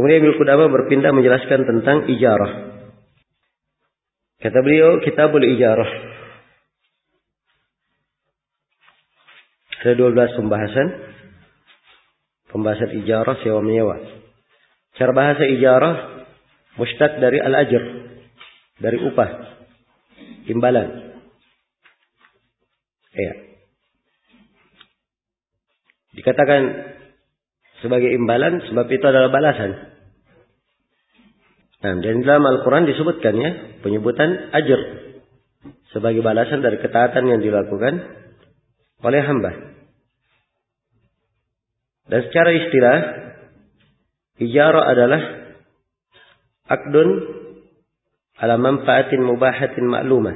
Kemudian Ibnu Qudamah berpindah menjelaskan tentang ijarah. Kata beliau, Kitabul Ijarah. Ada 12 pembahasan. Pembahasan ijarah, sewa menyewa. Cara bahasa ijarah mustaq dari al-ajr, dari upah, imbalan. Ya. Dikatakan sebagai imbalan sebab itu adalah balasan. Nah, dan dalam Al-Quran disebutkan ya, penyebutan ajr sebagai balasan dari ketaatan yang dilakukan oleh hamba. Dan secara istilah, ijarah adalah aqdun ala manfaatin mubahatin ma'lumah,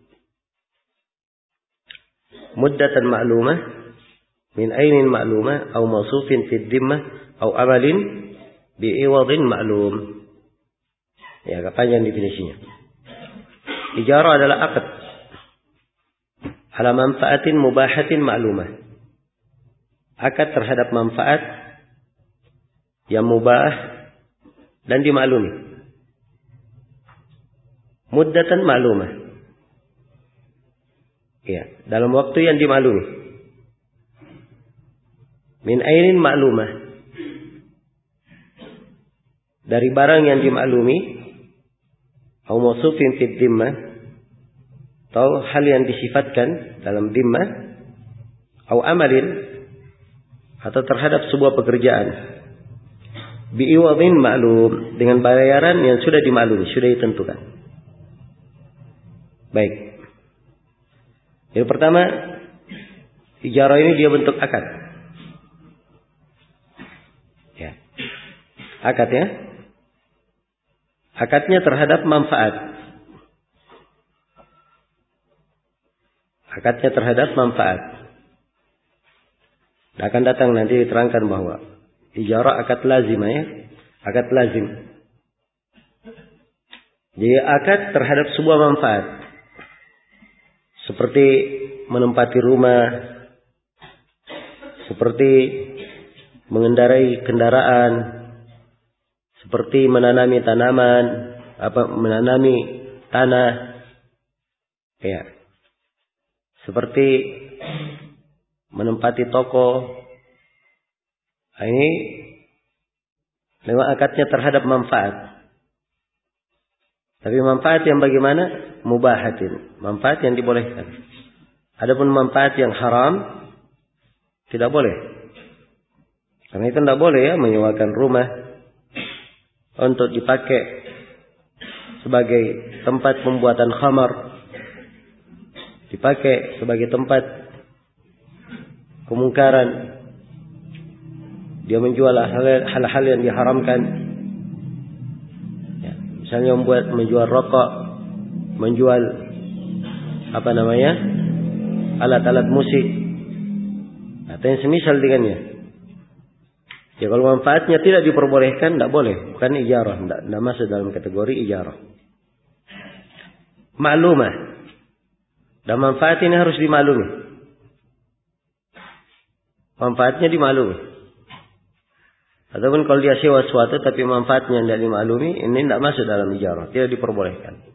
muddatan ma'lumah, min ainin ma'lumah, atau mausufin fid dhimmah, atau amalin bi'iwadin ma'lum. Ya, panjang definisinya. Ijarah adalah aqd ala manfaatin mubahatin ma'lumah. Akad terhadap manfaat yang mubah dan dimaklumi. Muddatan ma'lumah. Ya, dalam waktu yang dimaklumi. Min ainin ma'lumah. Dari barang yang dimaklumi. Atau mausufin fid dhimmah. Atau hal yang disifatkan dalam dhimmah. Atau amalin. Atau terhadap sebuah pekerjaan. Bi'iwadin ma'lum. Dengan bayaran yang sudah dimaklumi, sudah ditentukan. Baik. Yang pertama, ijarah ini dia bentuk akad. Ya. Akad ya. Akadnya terhadap manfaat. Akadnya terhadap manfaat. Akan datang nanti diterangkan bahwa ijarah akad lazim ya. Akad lazim. Jadi akad terhadap sebuah manfaat. Seperti menempati rumah. Seperti mengendarai kendaraan. Seperti menanami tanaman. Menanami tanah. Ya. Seperti menempati toko. Ini memang akadnya terhadap manfaat. Tapi manfaat yang bagaimana? Mubahatin. Manfaat yang dibolehkan. Adapun manfaat yang haram tidak boleh. Karena itu tidak boleh ya menyewakan rumah untuk dipakai sebagai tempat pembuatan khamar. Dipakai sebagai tempat kemungkaran. Dia menjual hal-hal yang diharamkan. Ya, misalnya menjual rokok, menjual alat-alat musik, atau yang semisal dengannya. Ya kalau manfaatnya tidak diperbolehkan, tidak boleh. Bukan ijarah, tidak masuk dalam kategori ijarah. Maklumah. Dan manfaat ini harus dimaklumi. Manfaatnya dimaklumi. Ataupun kalau dia sewa sesuatu tapi manfaatnya tidak dimaklumi, ini tidak masuk dalam ijarah, tidak diperbolehkan.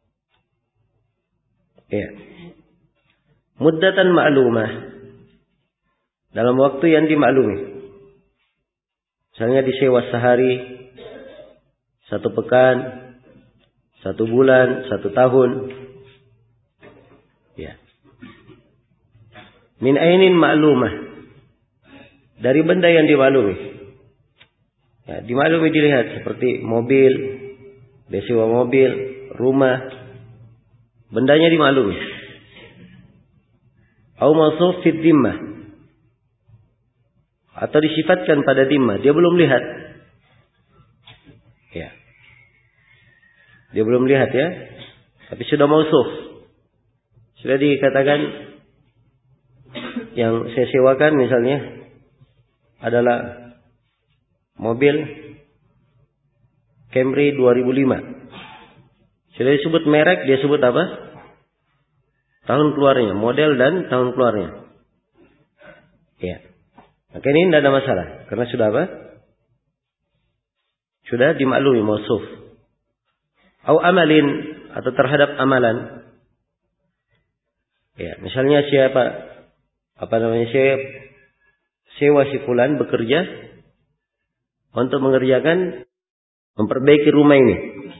Ya. Muddatan ma'lumah. Dalam waktu yang dimaklumi. Misalnya disewa sehari, 1 pekan, 1 bulan, 1 tahun. Ya. Min ainin ma'lumah. Dari benda yang dimaklumi. Ya, dimaklumi dilihat seperti mobil, sewa mobil, rumah. Bendanya dimaklumi. Au mausuf fid dhimmah. Atau disifatkan pada dhimmah, dia belum lihat. Ya. Dia belum lihat ya. Tapi sudah mausuf. Sudah dikatakan yang saya sewakan misalnya adalah mobil Camry 2005. Sudah disebut merek, dia sebut apa? Tahun keluarnya, model dan tahun keluarnya. Ya. Maka ini tidak ada masalah. Karena sudah apa? Sudah dimaklumi mausuf. Au amalin, atau terhadap amalan. Ya, misalnya saya sewa si fulan bekerja untuk mengerjakan memperbaiki rumah ini.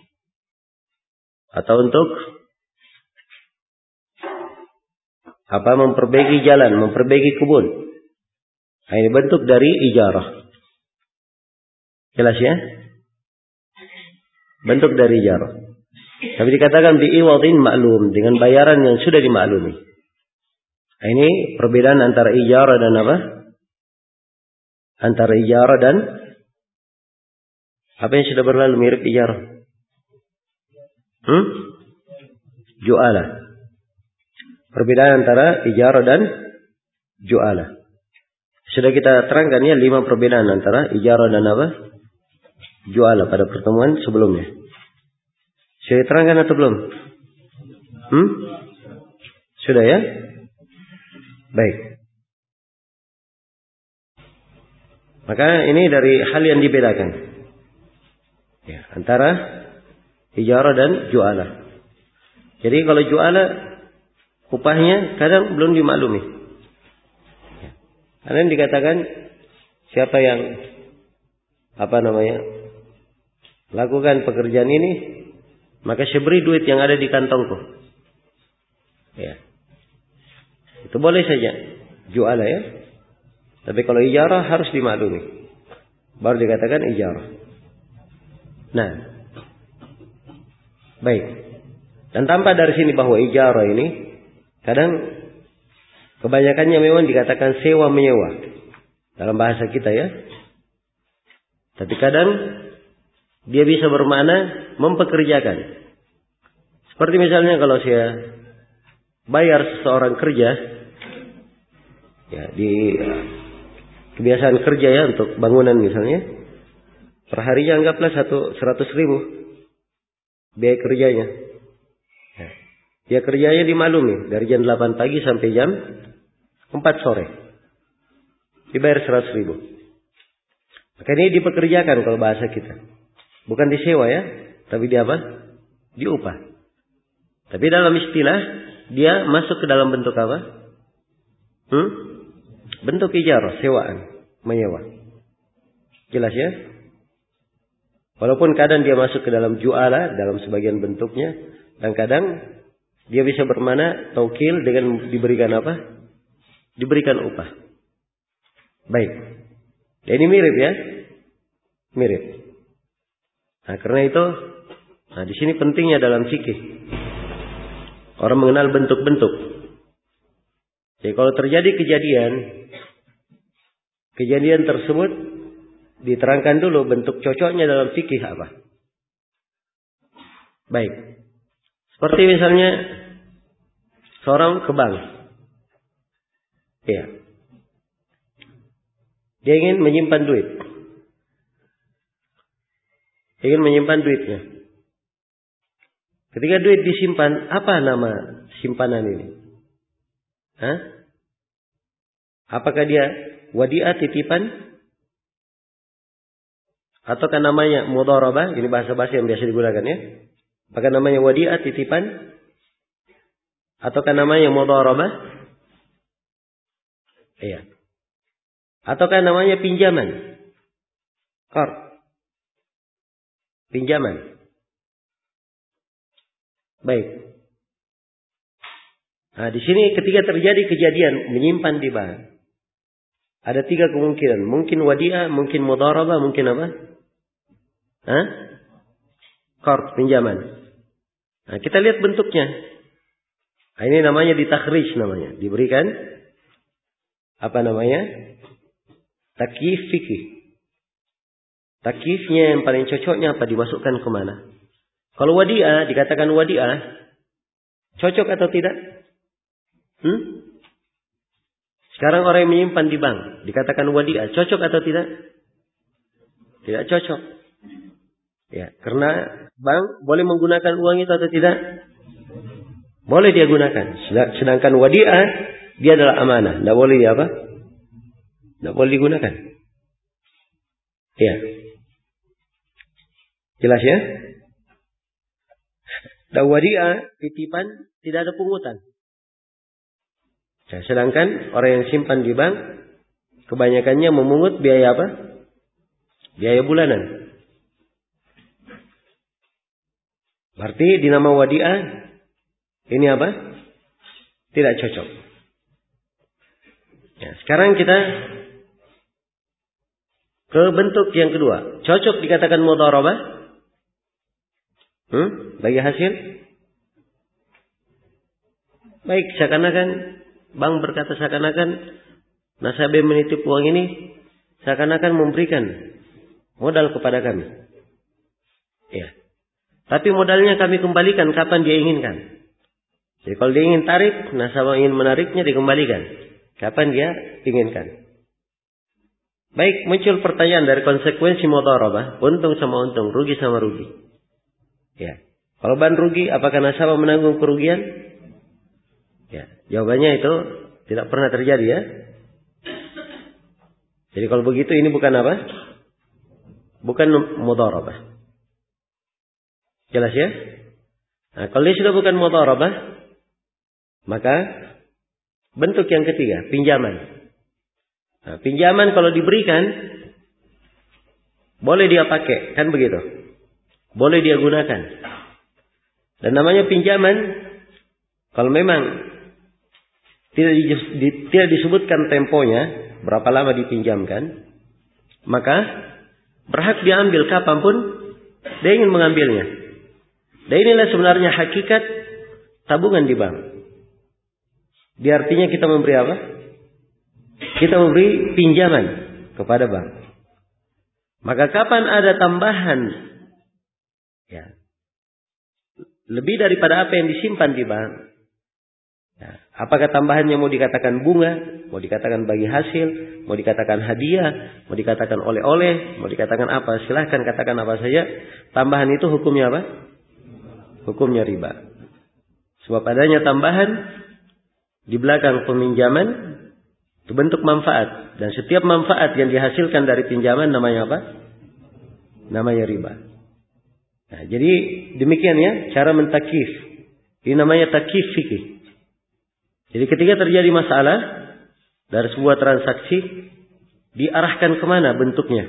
Atau untuk memperbaiki jalan, memperbaiki kebun. Nah, ini bentuk dari ijarah. Jelas ya? Bentuk dari ijarah. Tapi dikatakan bi'iwadin maklum, dengan bayaran yang sudah dimaklumi. Nah, ini perbedaan antara ijarah dan apa? Antara ijarah dan apa yang sudah berlalu mirip ijarah? Ju'alah. Perbedaan antara ijarah dan ju'alah. Sudah kita terangkan ya 5 perbedaan antara ijarah dan apa? Ju'alah pada pertemuan sebelumnya. Sudah terangkan atau belum? Sudah ya? Baik. Maka ini dari hal yang dibedakan. Ya, antara ijarah dan ju'alah. Jadi kalau ju'alah upahnya kadang belum dimaklumi. Karena dikatakan siapa yang lakukan pekerjaan ini, maka saya beri duit yang ada di kantongku. Ya. Itu boleh saja ju'alah ya. Tapi kalau ijarah harus dimaklumi. Baru dikatakan ijarah. Nah. Baik. Dan tampak dari sini bahwa ijarah ini kadang kebanyakannya memang dikatakan sewa menyewa dalam bahasa kita ya. Tapi kadang dia bisa bermakna mempekerjakan. Seperti misalnya kalau saya bayar seseorang kerja, ya di kebiasaan kerja ya untuk bangunan misalnya, per harinya anggaplah 100.000 biaya kerjanya. Ya. Dia kerjanya dimaklumi dari jam 8 pagi sampai jam 4 sore. Dibayar 100.000. Maka ini dipekerjakan kalau bahasa kita. Bukan disewa ya, tapi dia apa? Diupah. Tapi dalam istilah dia masuk ke dalam bentuk apa? Bentuk ijarah, sewaan, menyewa. Jelas ya? Walaupun kadang dia masuk ke dalam ju'ala dalam sebagian bentuknya, dan kadang dia bisa bermakna taukil dengan diberikan apa? Diberikan upah. Baik. Ya, ini mirip ya? Mirip. Nah, karena itu, di sini pentingnya dalam fikih. Orang mengenal bentuk-bentuk. Jadi kalau terjadi kejadian tersebut diterangkan dulu bentuk cocoknya dalam fikih apa. Baik. Seperti misalnya seorang ke bank. Ya. Dia ingin menyimpan duit. Ingin menyimpan duitnya. Ketika duit disimpan, apa nama simpanan ini? Apakah dia wadi'ah titipan? Ataukah namanya mudharabah? Ini bahasa-bahasa yang biasa digunakan ya. Apakah namanya wadi'ah titipan? Ataukah namanya mudharabah? Iya. Ataukah namanya pinjaman? Qard. Pinjaman. Baik. Nah, di sini ketika terjadi kejadian menyimpan di bank, ada 3 kemungkinan. Mungkin wadi'ah, mungkin mudharabah, mungkin apa? Qard, pinjaman. Nah, kita lihat bentuknya. Nah, ini namanya ditakhrij namanya. Diberikan apa namanya? Takyif fikih. Takyifnya yang paling cocoknya apa? Dimasukkan kemana? Kalau wadi'ah, dikatakan wadi'ah, cocok atau tidak? Sekarang orang yang menyimpan di bank, dikatakan wadi'ah, cocok atau tidak? Tidak cocok. Ya, karena bank boleh menggunakan uang itu atau tidak? Boleh dia gunakan. Sedangkan wadi'ah, dia adalah amanah. Tidak boleh dia apa? Tidak boleh digunakan. Ya. Jelas ya? Dan wadiah, titipan, tidak ada pungutan. Sedangkan orang yang simpan di bank, kebanyakannya memungut biaya apa? Biaya bulanan. Berarti di nama wadiah, ini apa? Tidak cocok. Ya, sekarang kita ke bentuk yang kedua. Cocok dikatakan mudharabah? Bagi hasil? Baik, seakan-akan bank berkata seakan-akan nasabah menitip uang ini seakan-akan memberikan modal kepada kami. Ya. Tapi modalnya kami kembalikan kapan dia inginkan. Jadi kalau dia ingin tarik, nasabah ingin menariknya dikembalikan kapan dia inginkan. Baik, muncul pertanyaan dari konsekuensi mudharabah, untung sama untung, rugi sama rugi. Ya. Kalau ban rugi, apakah nasabah menanggung kerugian? Ya, jawabannya itu tidak pernah terjadi ya. Jadi kalau begitu ini bukan apa? Bukan mudharabah. Jelas ya? Nah, kalau dia sudah bukan mudharabah, maka bentuk yang ketiga, pinjaman. Nah, pinjaman kalau diberikan, boleh dia pakai, kan begitu? Boleh dia gunakan. Dan namanya pinjaman, kalau memang tidak disebutkan temponya, berapa lama dipinjamkan, maka berhak diambil kapanpun dia ingin mengambilnya. Dan inilah sebenarnya hakikat tabungan di bank. Dia artinya kita memberi apa? Kita memberi pinjaman kepada bank. Maka kapan ada tambahan, ya, lebih daripada apa yang disimpan di bank, ya, apakah tambahannya mau dikatakan bunga, mau dikatakan bagi hasil, mau dikatakan hadiah, mau dikatakan oleh-oleh, mau dikatakan apa, silahkan katakan apa saja. Tambahan itu hukumnya apa? Hukumnya riba. Sebab adanya tambahan di belakang peminjaman itu bentuk manfaat. Dan setiap manfaat yang dihasilkan dari pinjaman namanya apa? Namanya riba. Nah, jadi demikian ya cara mentakif. Ini namanya takif fikih. Jadi ketika terjadi masalah dari sebuah transaksi, diarahkan kemana bentuknya?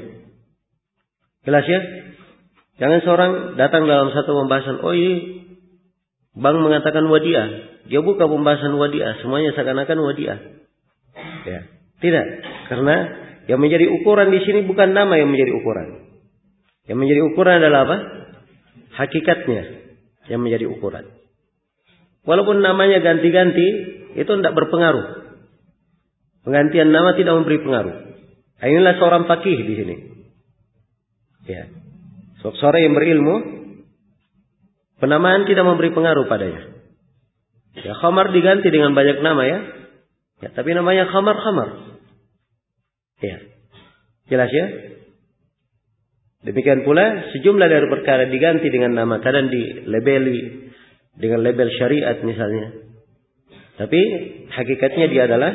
Jelas ya? Jangan seorang datang dalam satu pembahasan, oh ini bank mengatakan wadiah. Dia buka pembahasan wadiah, semuanya seakan-akan wadiah. Ya, tidak. Karena yang menjadi ukuran di sini bukan nama yang menjadi ukuran. Yang menjadi ukuran adalah apa? Hakikatnya yang menjadi ukuran. Walaupun namanya ganti-ganti, itu tidak berpengaruh. Penggantian nama tidak memberi pengaruh. Inilah seorang fakih di sini. Ya. Seorang yang berilmu, penamaan tidak memberi pengaruh padanya. Ya, khamar diganti dengan banyak nama ya. Ya, tapi namanya khamar. Ya. Jelas ya? Demikian pula sejumlah dari perkara diganti dengan nama, kadang dilabeli dengan label syariat misalnya. Tapi hakikatnya dia adalah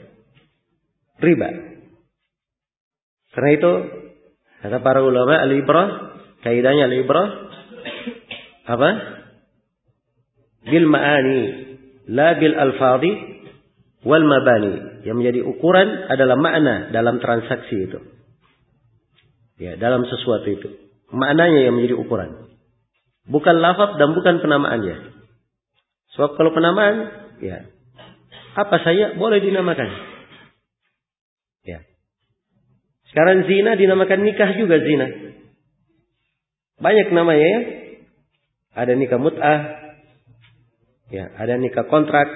riba. Karena itu kata para ulama al-ibrah, kaidahnya al-ibrah apa? Bil ma'ani, la bil alfadhi wal mabani. Yang menjadi ukuran adalah makna dalam transaksi itu. Ya, dalam sesuatu itu. Maknanya yang menjadi ukuran. Bukan lafaz dan bukan penamaannya. Sebab kalau penamaan, ya, apa saja boleh dinamakan. Ya. Sekarang zina dinamakan nikah juga zina. Banyak namanya ya. Ada nikah mut'ah. Ya, ada nikah kontrak.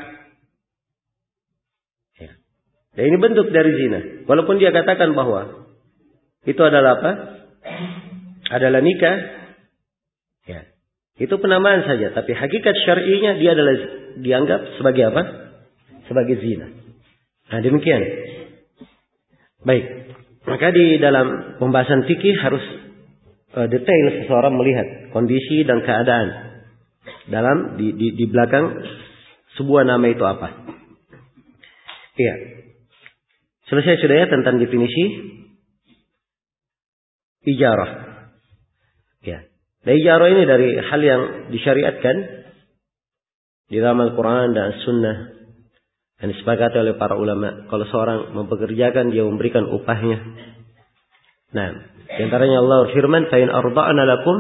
Ya. Dan ini bentuk dari zina. Walaupun dia katakan bahwa itu adalah apa? Adalah nikah. Ya. Itu penamaan saja, tapi hakikat syar'inya dia adalah dianggap sebagai apa? Sebagai zina. Nah, demikian. Baik. Maka di dalam pembahasan fikih harus detail seseorang melihat kondisi dan keadaan dalam di belakang sebuah nama itu apa. Iya. Selesai sudah ya tentang definisi ijarah. Ya. Dan ijarah ini dari hal yang disyariatkan di dalam Al-Quran dan Sunnah, dan disepakati oleh para ulama. Kalau seorang mempekerjakan, dia memberikan upahnya. Nah, di antaranya Allah firman, "Fa in arda'na lakum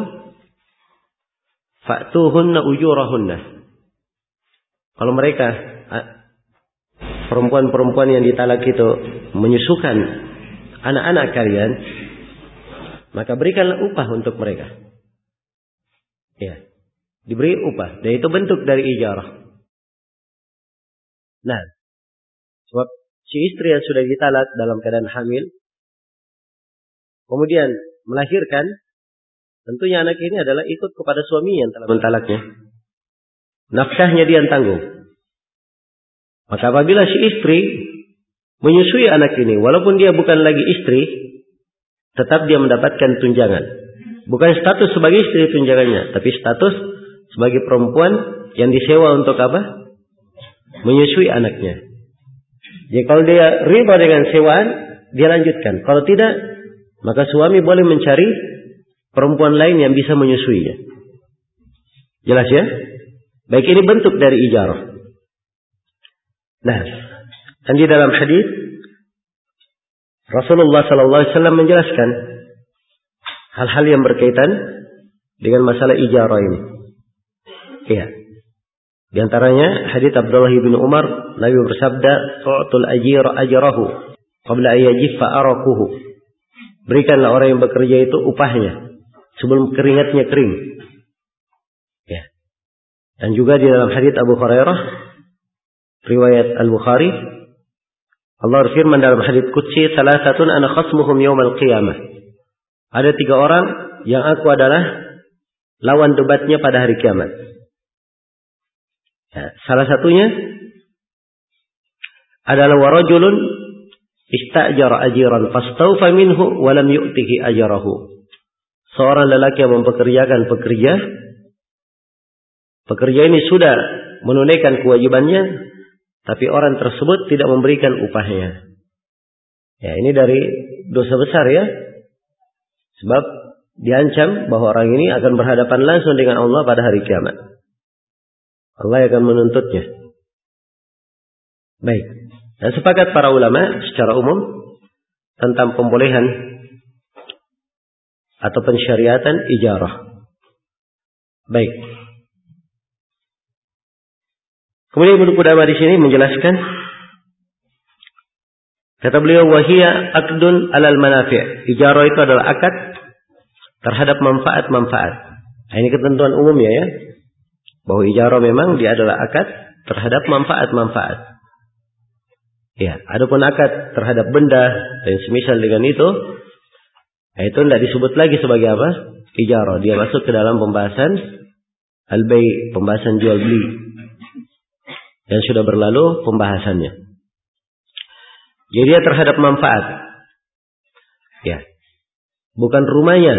fa'tuhunna ujurahunna." Kalau mereka perempuan-perempuan yang ditalak itu menyusukan anak-anak kalian, maka berikanlah upah untuk mereka. Ya, diberi upah. Dan itu bentuk dari ijarah. Nah, sebab si istri yang sudah ditalak dalam keadaan hamil, kemudian melahirkan, tentunya anak ini adalah ikut kepada suami yang telah mentalaknya. Nafkahnya dia yang tanggung. Maka apabila si istri menyusui anak ini, walaupun dia bukan lagi istri, tetap dia mendapatkan tunjangan. Bukan status sebagai istri tunjangannya, tapi status sebagai perempuan yang disewa untuk apa? Menyusui anaknya. Jadi kalau dia riba dengan sewaan, dia lanjutkan. Kalau tidak, maka suami boleh mencari perempuan lain yang bisa menyusuinya. Jelas ya? Baik, ini bentuk dari ijarah. Nah, dan di dalam hadis Rasulullah SAW menjelaskan hal-hal yang berkaitan dengan masalah ijarah ini. Iya. Di antaranya hadis Abdullah bin Umar, Nabi bersabda, "Tu'tul ajira ajrahu qabla an yajiffa araquhu." Berikanlah orang yang bekerja itu upahnya sebelum keringatnya kering. Ya. Dan juga di dalam hadis Abu Hurairah, riwayat Al-Bukhari, Allah berfirman dalam hadis qudsi, "Salasatun ana khasmuhum yaumal qiyamah." Ada 3 orang yang aku adalah lawan debatnya pada hari kiamat. Ya, salah satunya adalah warajulun istajara ajiran fastawfa minhu wa lam yu'tihi ajrahu. Seorang lelaki yang mempekerjakan pekerja ini sudah menunaikan kewajibannya, tapi orang tersebut tidak memberikan upahnya. Ya, ini dari dosa besar ya. Sebab diancam bahwa orang ini akan berhadapan langsung dengan Allah pada hari kiamat. Allah akan menuntutnya. Baik. Dan sepakat para ulama secara umum tentang pembolehan atau pensyariatan ijarah. Baik. Kemudian Ibnu Qudamah di sini menjelaskan, kata beliau, "Wahia aqdun alal manafi'." Ijarah itu adalah akad terhadap manfaat-manfaat. Nah, ini ketentuan umumnya ya. Bahwa ijarah memang dia adalah akad terhadap manfaat-manfaat. Ya, adapun akad terhadap benda dan semisal dengan itu tidak disebut lagi sebagai apa? Ijarah. Dia masuk ke dalam pembahasan al-bay', pembahasan jual beli. Dan sudah berlalu pembahasannya. Jadi dia terhadap manfaat. Ya. Bukan rumahnya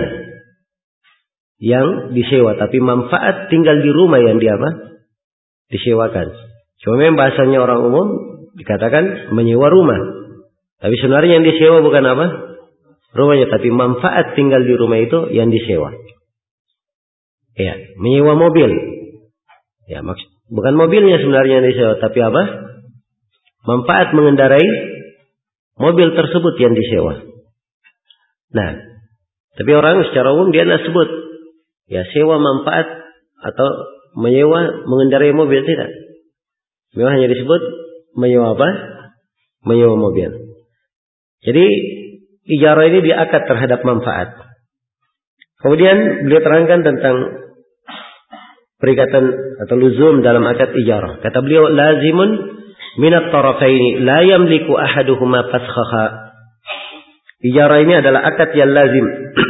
yang disewa, tapi manfaat tinggal di rumah yang dia disewakan. Cuma memang bahasanya orang umum dikatakan menyewa rumah. Tapi sebenarnya yang disewa bukan apa? Rumahnya, tapi manfaat tinggal di rumah itu yang disewa. Ya, menyewa mobil. Ya, bukan mobilnya sebenarnya yang disewa, tapi apa? Manfaat mengendarai mobil tersebut yang disewa. Nah, tapi orang secara umum dia tidak sebut ya sewa manfaat atau menyewa mengendarai mobil, tidak. Memang hanya disebut menyewa apa? Menyewa mobil. Jadi ijarah ini diakad terhadap manfaat. Kemudian beliau terangkan tentang perikatan atau luzum dalam akad ijarah. Kata beliau, "Lazimun minat tarafaini la yamliku ahaduhuma faskhaha." Ijarah ini adalah akad yang lazim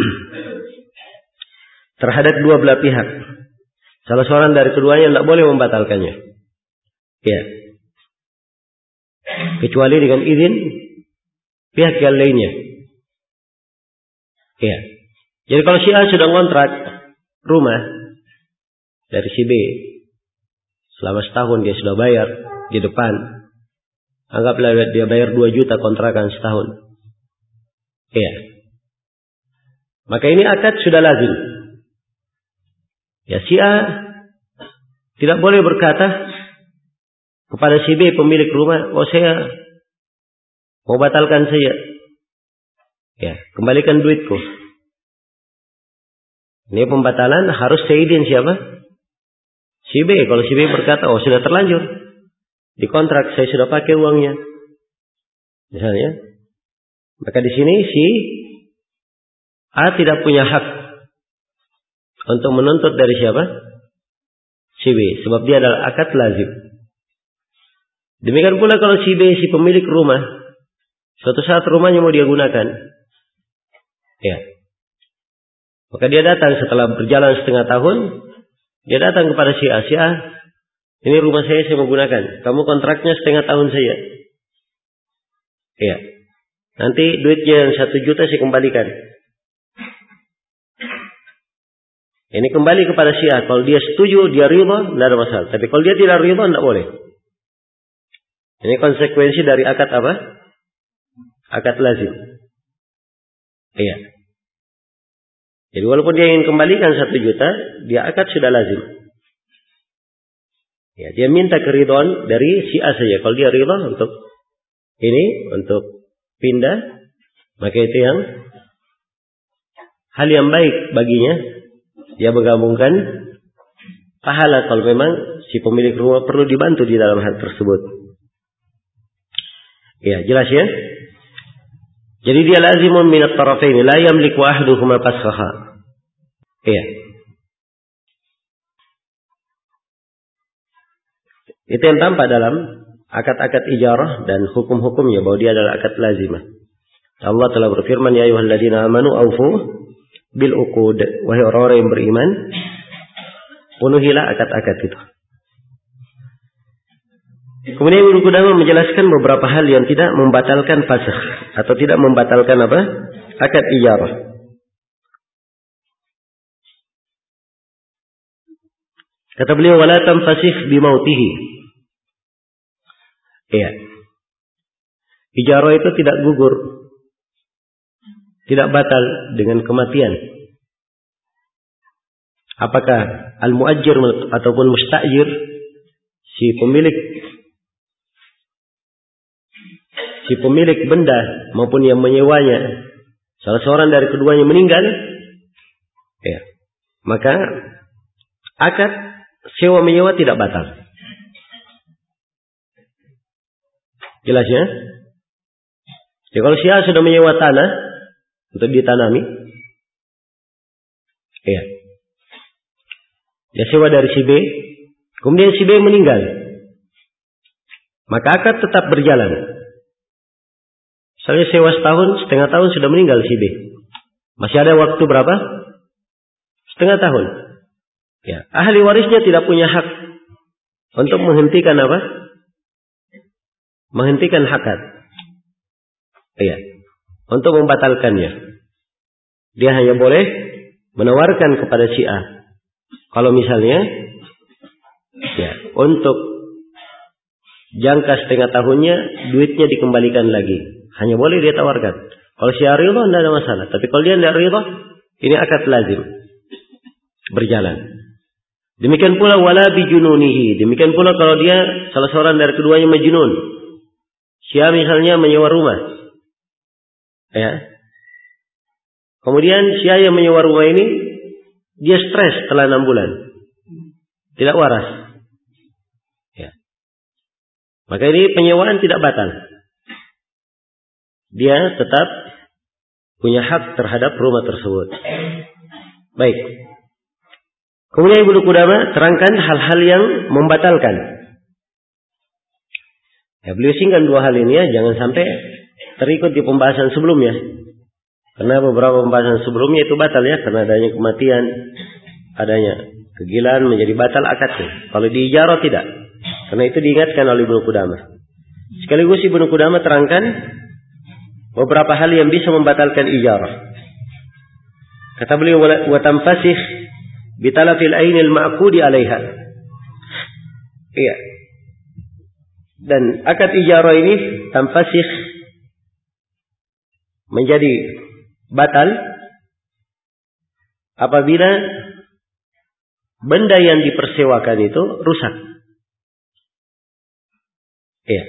terhadap dua belah pihak. Salah seorang dari keduanya tidak boleh membatalkannya. Ya. Kecuali dengan izin pihak yang lainnya. Ya. Jadi kalau si A sudah ngontrak rumah dari si B, selama setahun dia sudah bayar di depan. Anggaplah dia bayar 2 juta kontrakan setahun. Ya. Maka ini akad sudah lazim. Ya, si A tidak boleh berkata kepada si B pemilik rumah, oh saya mau batalkan saya. Ya, kembalikan duitku. Ini pembatalan harus seizin siapa? Si B. Kalau si B berkata, oh sudah terlanjur di kontrak, saya sudah pakai uangnya, misalnya, maka di sini si A tidak punya hak untuk menuntut dari siapa? Si B, sebab dia adalah akad lazim. Demikian pula kalau si B, si pemilik rumah, suatu saat rumahnya mau dia gunakan, ya, maka dia datang setelah berjalan setengah tahun, dia datang kepada si A, ini rumah saya mau gunakan, kamu kontraknya setengah tahun saja. Ya, nanti duitnya yang 1 juta saya kembalikan. Ini kembali kepada si A. Kalau dia setuju, dia ridha, tidak ada masalah. Tapi kalau dia tidak ridha, tidak boleh. Ini konsekuensi dari akad apa? Akad lazim. Iya. Jadi walaupun dia ingin kembalikan 1 juta, dia akad sudah lazim. Ya, dia minta keridhaan dari si A saja. Kalau dia ridha untuk ini, untuk pindah, maka itu yang hal yang baik baginya. Dia menggabungkan pahala kalau memang si pemilik rumah perlu dibantu di dalam hal tersebut. Ya, jelas ya? Jadi dia lazimun min at-tarafain, la yamliku ahaduhuma fasakha. Iya. Itu yang tampak dalam akad-akad ijarah dan hukum-hukumnya bahwa dia adalah akad lazimah. Allah telah berfirman, ya ayyuhalladzina amanu aufu bil uqud, wahai orang-orang yang beriman, penuhilah akad-akad itu. Kemudian Ibnu Qudamah menjelaskan beberapa hal yang tidak membatalkan fasakh atau tidak membatalkan apa? Akad ijarah. Kata beliau, wala tanfasih bimautihi. Iya. Ijarah itu tidak gugur, tidak batal dengan kematian. Apakah al-muajjir ataupun mustajir, si pemilik benda maupun yang menyewanya, salah seorang dari keduanya meninggal, ya, maka akad sewa menyewa tidak batal. Jelas ya? Ya, kalau si A sudah menyewa tanah untuk ditanami, ya, dia sewa dari si B, kemudian si B meninggal, maka akad tetap berjalan. Misalnya sewa setengah tahun sudah meninggal si B, masih ada waktu berapa? Setengah tahun. Ya, ahli warisnya tidak punya hak untuk menghentikan apa? Menghentikan akad. Iya, untuk membatalkannya. Dia hanya boleh menawarkan kepada si A. Kalau misalnya, ya, untuk jangka setengah tahunnya, duitnya dikembalikan lagi. Hanya boleh dia tawarkan. Kalau si A ridha, tidak ada masalah. Tapi kalau dia tidak ridha, ini akad lazim. Berjalan. Demikian pula wala bijununihi. Demikian pula kalau dia salah seorang dari keduanya majnun. Si A misalnya menyewa rumah. Ya. Kemudian si A yang menyewa rumah ini, dia stres setelah 6 bulan. Tidak waras. Ya. Maka ini penyewaan tidak batal. Dia tetap punya hak terhadap rumah tersebut. Baik. Kemudian Ibnu Qudamah terangkan hal-hal yang membatalkan. Ya, beliau singgung 2 hal ini ya, jangan sampai terikut di pembahasan sebelumnya. Karena beberapa pembahasan sebelumnya itu batal ya, karena adanya kematian, adanya kegilaan menjadi batal akadnya. Kalau di ijarah tidak. Karena itu diingatkan oleh Ibnu Qudamah. Sekaligus Ibnu Qudamah terangkan beberapa hal yang bisa membatalkan ijarah. Kata beliau, wa tanfasih bitalafil ainil ma'qudi 'alaiha. Iya. Dan akad ijarah ini tanfasih menjadi batal apabila benda yang dipersewakan itu rusak. Iya.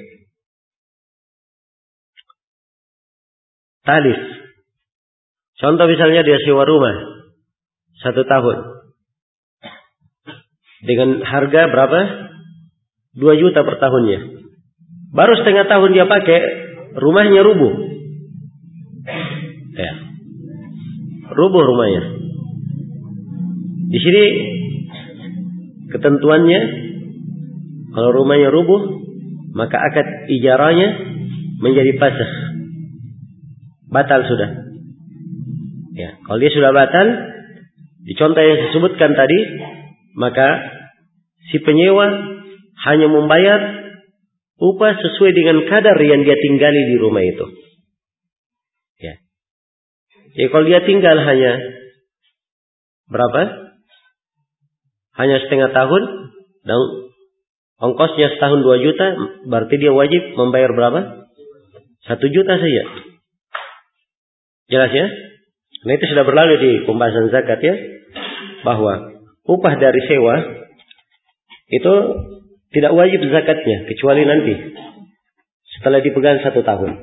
Talis. Contoh misalnya dia sewa rumah 1 tahun. Dengan harga berapa? 2 juta per tahunnya. Baru setengah tahun dia pakai, rumahnya rubuh. Ya. Rubuh rumahnya. Di sini ketentuannya, kalau rumahnya rubuh, maka akad ijarahnya menjadi fasakh. Batal sudah. Ya, kalau dia sudah batal, di contoh yang saya sebutkan tadi, maka si penyewa hanya membayar upah sesuai dengan kadar yang dia tinggali di rumah itu. Ya. Jadi kalau dia tinggal hanya berapa? Hanya setengah tahun, dan ongkosnya setahun 2 juta, berarti dia wajib membayar berapa? 1 juta saja. Jelas ya? Nah itu sudah berlalu di pembahasan zakat ya, bahwa upah dari sewa itu tidak wajib zakatnya kecuali nanti setelah dipegang 1 tahun.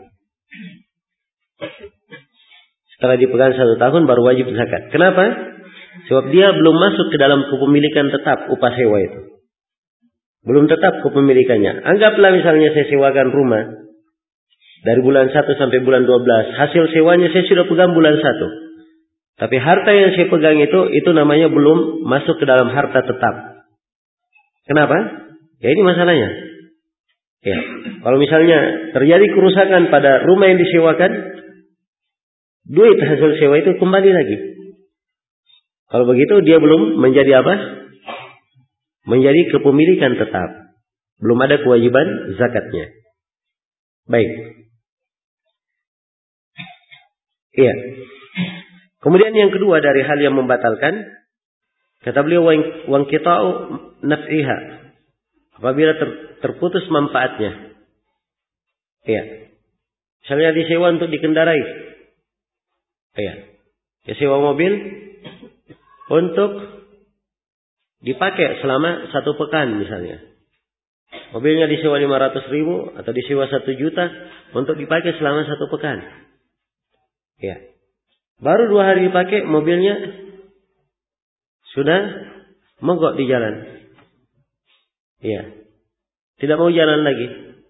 Setelah dipegang 1 tahun baru wajib zakat. Kenapa? Sebab dia belum masuk ke dalam kepemilikan tetap upah sewa itu. Belum tetap kepemilikannya. Anggaplah misalnya saya sewakan rumah dari bulan 1 sampai bulan 12. Hasil sewanya saya sudah pegang bulan 1. Tapi harta yang saya pegang itu namanya belum masuk ke dalam harta tetap. Kenapa? Ya ini masalahnya. Ya, kalau misalnya terjadi kerusakan pada rumah yang disewakan, duit hasil sewa itu kembali lagi. Kalau begitu dia belum menjadi apa? Menjadi kepemilikan tetap. Belum ada kewajiban zakatnya. Baik. Iya. Kemudian yang kedua dari hal yang membatalkan, kata beliau wangqita'u naf'iha, apabila terputus manfaatnya. Iya. Misalnya disewa untuk dikendarai. Iya. Disewa mobil untuk dipakai selama 1 pekan misalnya. Mobilnya disewa 500.000 atau disewa 1 juta untuk dipakai selama 1 pekan. Iya. Baru 2 hari dipakai, mobilnya sudah mogok di jalan. Iya. Tidak mau jalan lagi.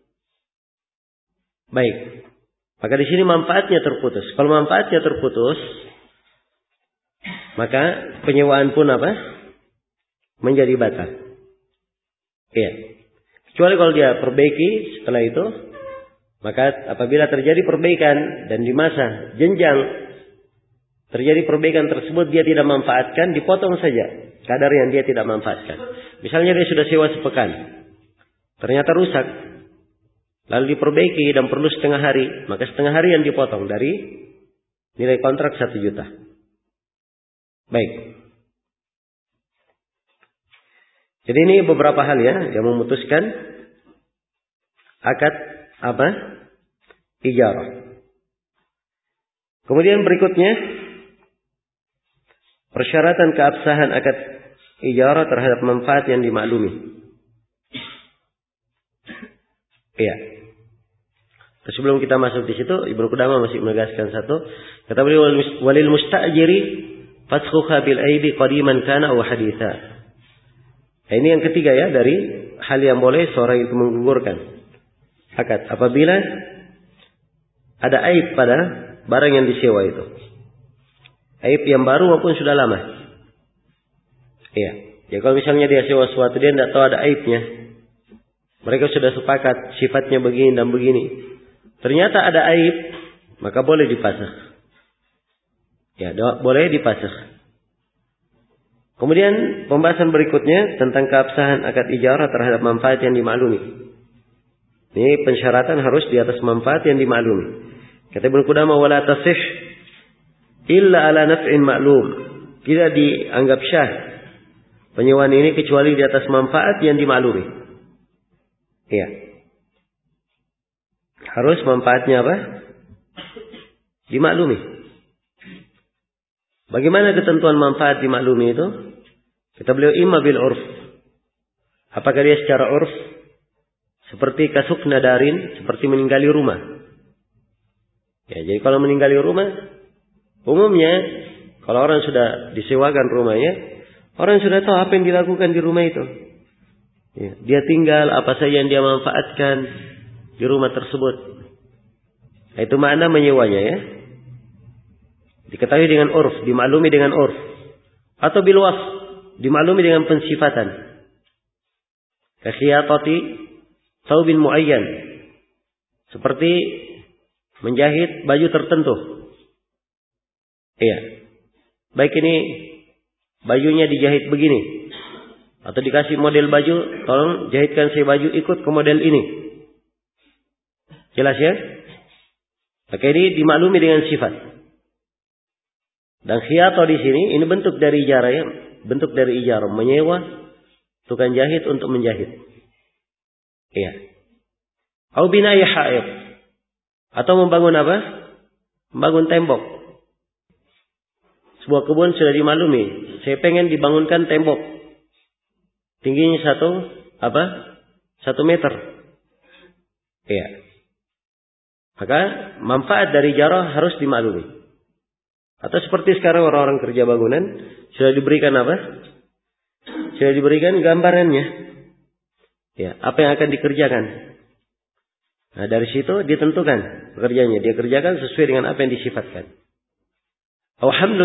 Baik. Maka di sini manfaatnya terputus. Kalau manfaatnya terputus, maka penyewaan pun apa? Menjadi batal. Iya. Kecuali kalau dia perbaiki setelah itu, maka apabila terjadi perbaikan dan di masa jenjang terjadi perbaikan tersebut dia tidak manfaatkan, dipotong saja kadar yang dia tidak manfaatkan. Misalnya dia sudah sewa sepekan, ternyata rusak, lalu diperbaiki dan perlu setengah hari, maka setengah hari yang dipotong dari nilai kontrak 1 juta. Baik. Jadi ini beberapa hal ya yang memutuskan akad apa? Ijarah. Kemudian berikutnya, persyaratan keabsahan akad ijarah terhadap manfaat yang dimaklumi. Iya. Sebelum kita masuk di situ, Ibnu Qudamah masih menegaskan satu. Kata beliau, walil musta'jiri fasxuha bil aibi qadiman kana aw haditha. Nah, ini yang ketiga ya dari hal yang boleh seorang itu menggugurkan akad apabila ada aib pada barang yang disewa itu. Aib yang baru maupun sudah lama. Iya. Ya kalau misalnya dia sewa sesuatu dia tidak tahu ada aibnya. Mereka sudah sepakat sifatnya begini dan begini. Ternyata ada aib, maka boleh dipasakh. Ya, boleh dipasakh. Kemudian pembahasan berikutnya tentang keabsahan akad ijarah terhadap manfaat yang dimaklumi. Ini pensyaratan harus di atas manfaat yang dimaklumi. Kata Ibnu Qudamah wala tasih illa ala naf'in maklum. Tidak dianggap syah penyewaan ini kecuali di atas manfaat yang dimaklumi. Iya. Harus manfaatnya apa? Dimaklumi. Bagaimana ketentuan manfaat dimaklumi itu? Kata beliau, imma bil urf. Apakah dia secara urf? Seperti kasukna darin, seperti meninggali rumah. Ya, jadi kalau meninggali rumah, umumnya kalau orang sudah disewakan rumahnya, orang sudah tahu apa yang dilakukan di rumah itu. Ya, dia tinggal, apa saja yang dia manfaatkan di rumah tersebut. Nah, itu makna menyewanya ya. Diketahui dengan urf, dimaklumi dengan urf. Atau bil wasf, dimaklumi dengan pensifatan. Kakhiyatati thawbin muayyan. Seperti menjahit baju tertentu. Iya. Baik ini bajunya dijahit begini. Atau dikasih model baju, tolong jahitkan saya baju ikut ke model ini. Jelas ya? Maka ini dimaklumi dengan sifat. Dan khiyata di sini ini bentuk dari ijarah ya, bentuk dari ijarah menyewa tukang jahit untuk menjahit. Iya. Au bina'i ha'id. Atau membangun apa? Membangun tembok. Sebuah kebun sudah dimaklumi, saya pengen dibangunkan tembok. Tingginya 1 meter. Iya. Maka manfaat dari ijarah harus dimaklumi. Atau seperti sekarang orang-orang kerja bangunan sudah diberikan apa? Sudah diberikan gambarannya. Ya, apa yang akan dikerjakan. Nah, dari situ ditentukan pekerjaannya. Dia kerjakan sesuai dengan apa yang disifatkan. Aw hamlu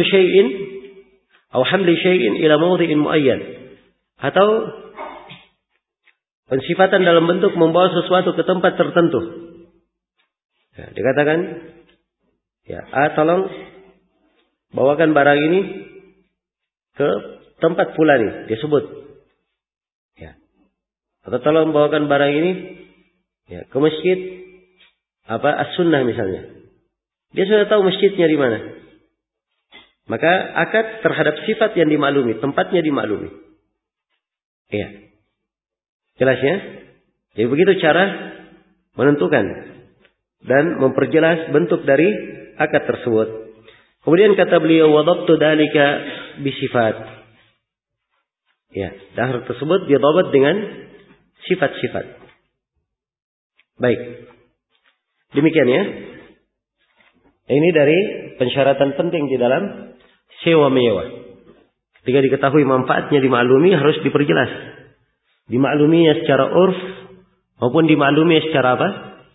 syai'in ila mawdhi'in muayyan. Atau pensifatan dalam bentuk membawa sesuatu ke tempat tertentu. Ya, dikatakan, ya, tolong bawakan barang ini ke tempat fulani, disebut. Ya. Atau tolong bawakan barang ini ya, ke masjid As-Sunnah misalnya. Dia sudah tahu masjidnya di mana. Maka akad terhadap sifat yang dimaklumi, tempatnya dimaklumi. Iya. Jelas ya? Jadi begitu cara menentukan dan memperjelas bentuk dari akad tersebut. Kemudian kata beliau, wadabtu dalika bisifat. Ya, dan hal tersebut didabat dengan sifat-sifat. Baik. Demikian ya. Ini dari pensyaratan penting di dalam sewa menyewa. Ketika diketahui manfaatnya dimaklumi harus diperjelas. Dimakluminya secara urf maupun dimakluminya secara apa?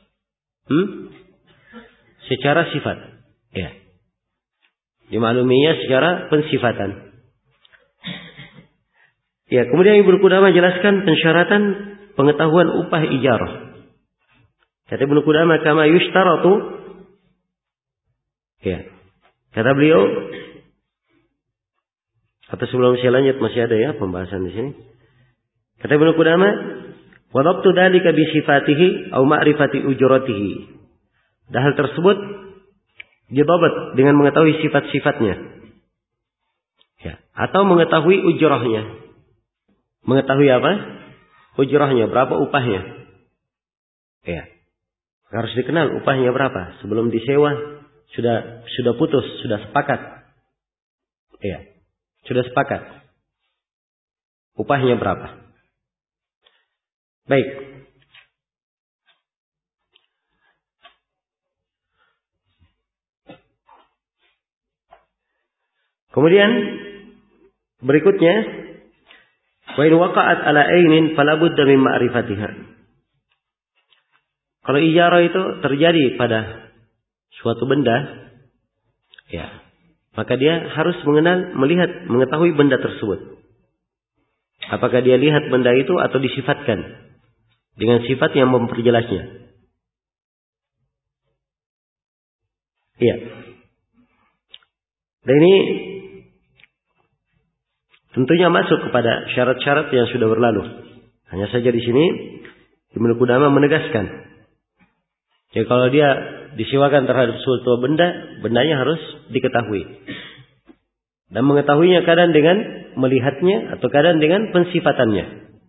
Secara sifat. Ya. Dimakluminya secara pensifatan. Ya, kemudian Ibnu Qudamah jelaskan pensyaratan pengetahuan upah ijarah. Kata Ibnu Qudamah kama yushtaratu. Ya. Kata beliau, atau sebelum saya lanjut masih ada ya pembahasan di sini. Kata Ibnu Qudamah, wa dhabtu dzalika bi sifatihi aw ma'rifati ujratihi. Dan hal tersebut didabat dengan mengetahui sifat-sifatnya. Ya, atau mengetahui ujrahnya. Mengetahui apa? Ujrahnya, berapa upahnya. Ya. Harus dikenal upahnya berapa. Sebelum disewa sudah putus, sudah sepakat. Ya. Sudah sepakat. Upahnya berapa? Baik. Kemudian berikutnya, wa in waqa'at ala ainin fala budda min ma'rifatiha. Kalau ijarah itu terjadi pada suatu benda, ya, maka dia harus mengetahui benda tersebut. Apakah dia lihat benda itu atau disifatkan dengan sifat yang memperjelasnya. Iya. Dan ini tentunya masuk kepada syarat-syarat yang sudah berlalu. Hanya saja di sini Ibnu Qudamah menegaskan. Jadi kalau dia disewakan terhadap suatu benda, bendanya harus diketahui. Dan mengetahuinya kadang dengan melihatnya atau kadang dengan pensifatannya.